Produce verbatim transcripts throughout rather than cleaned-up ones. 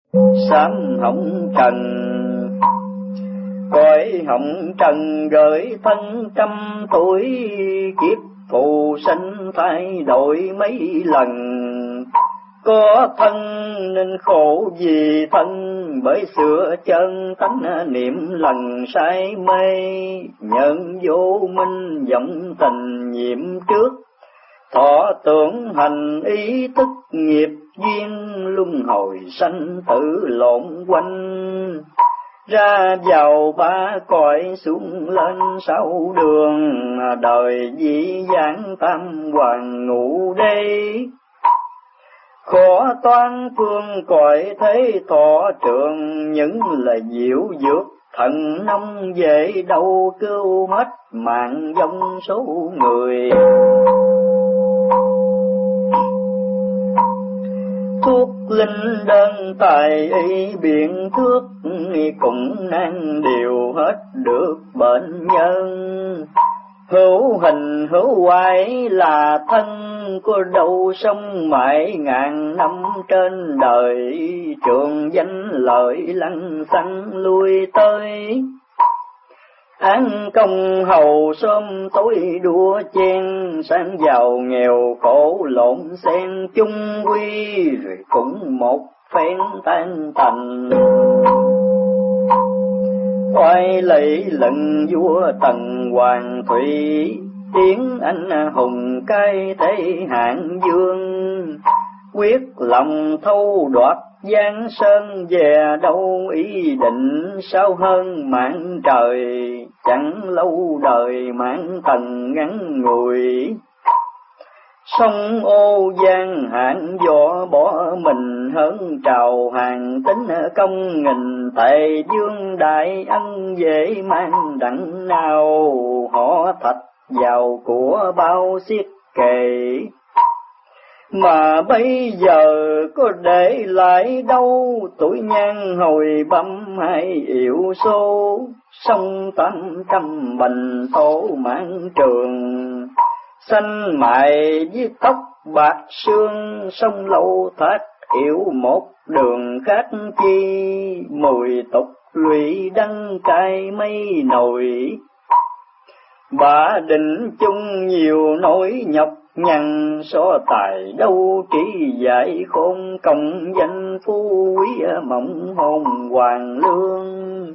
sám hồng trần. Cõi hồng trần gửi thân trăm tuổi, kiếp phù sinh thay đổi mấy lần. Có thân nên khổ vì thân, bởi sửa chân tánh niệm lần say mê. Nhận vô minh vọng tình nhiệm trước, thọ tưởng hành ý thức nghiệp duyên. Luân hồi sanh tử lộn quanh, ra vào ba cõi xuống lên sáu đường. Đời dĩ vãng tam hoàng ngũ đế, khó toán phương cõi thế thọ trường. Những lời diệu dược thần nông về đâu, cứu hết mạng vong số người. Thuốc linh đơn tài y biện thước, cũng nan điều hết được bệnh nhân. Hữu hình hữu hoại là thân, có đâu sống mãi ngàn năm trên đời. Trường danh lợi lăng xăng lui tới, án công hầu sớm tối đua chen. Sang giàu nghèo khổ lộn xen chung quy, rồi cũng một phen tan tành. Oai lẫy lần vua tần hoàng thủy, tiếng anh hùng cai thế hạng dương. Quyết lòng thâu đoạt giang sơn, về đâu ý định sao hơn mạng trời. Chẳng lâu đời mạng tần ngắn ngủi, sông ô giang hạn võ bỏ mình. Hơn trào hàng tính công nghìn, tệ dương đại ân dễ mang đặng nào. Họ thạch giàu của bao xiết kề, mà bây giờ có để lại đâu. Tuổi nhan hồi băm hay yểu số, sông tám trăm bình thổ mãn trường. Xanh mại với tóc bạc sương, sông lâu thác yểu một đường khác chi. Mười tục lụy đăng cai mây nổi, bà định chung nhiều nỗi nhọc nhằn. So tài đâu trí giải khôn, công danh phú quý mộng hồn hoàng lương.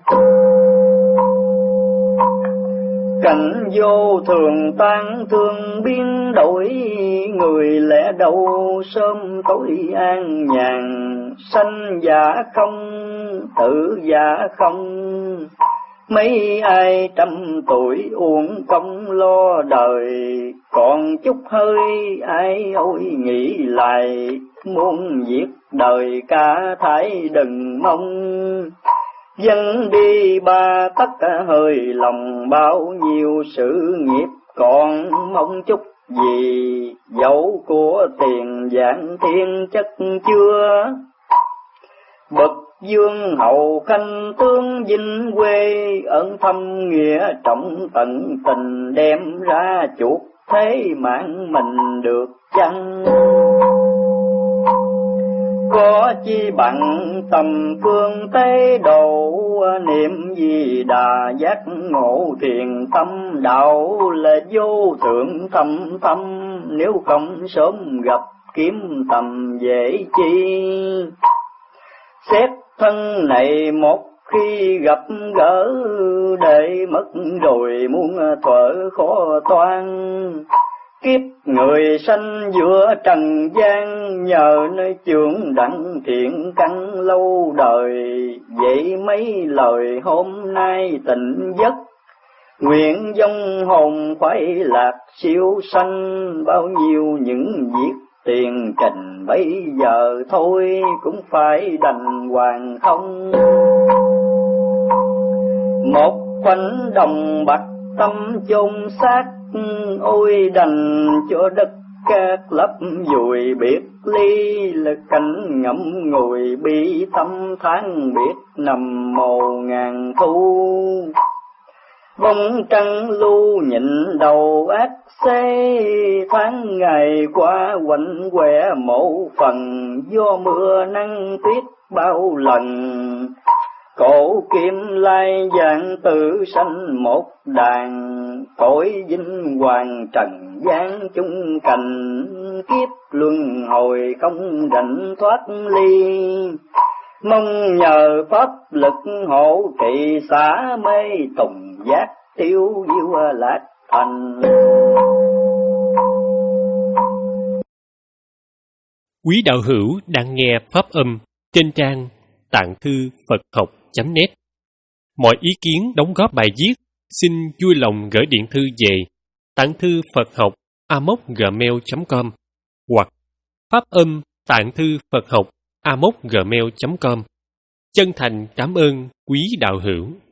Cảnh vô thường tan thương biến đổi, người lẽ đâu sớm tối an nhàn. Sanh giả không, tử giả không, mấy ai trăm tuổi uổng công lo đời. Còn chút hơi ai ôi nghĩ lại, muốn giết đời cả thải đừng mong. Dân đi ba tất hơi lòng, bao nhiêu sự nghiệp còn mong chút gì. Dẫu của tiền vạn thiên chất chưa, bậc dương hậu khanh tướng vinh quê. Ơn thâm nghĩa trọng tận tình, đem ra chuộc thế mạng mình được chăng. Có chi bằng tầm phương tế độ, niệm gì đà giác ngộ thiền tâm. Đạo là vô thượng thâm thâm, nếu không sớm gặp kiếm tầm dễ chi. Xét thân này một khi gặp gỡ, để mất rồi muốn thuở khó toan. Kiếp người sanh giữa trần gian, nhờ nơi chướng đặng thiện căn lâu đời. Vậy mấy lời hôm nay tỉnh giấc, nguyện vong hồn khoái lạc siêu sanh. Bao nhiêu những việc tiền trình bây giờ thôi, cũng phải đành hoàn không. Một khoảnh đồng bạc tâm chôn xác, ôi đành cho đất cát lấp vùi biệt ly. Là cảnh ngậm ngùi bi thăm tháng biệt, nằm mồ ngàn thu. Bóng trăng lưu nhịn đầu ác xế, tháng ngày qua quạnh quẻ mộ phần. Do mưa nắng tuyết bao lần. Cổ kim lai dạng tự sanh một đàn, cõi vinh hoàng trần gian chung cảnh, kiếp luân hồi không rảnh thoát ly. Mong nhờ pháp lực hộ trì xả mê tùng giác, tiêu diêu lạc thành. Quý đạo hữu đang nghe pháp âm trên trang tạng thư Phật học chấm net. Mọi ý kiến đóng góp bài viết xin vui lòng gửi điện thư về tạng thư Phật học a m o c gmail chấm com hoặc pháp âm tạng thư Phật học a m o c gmail chấm com. Chân thành cảm ơn quý đạo hữu.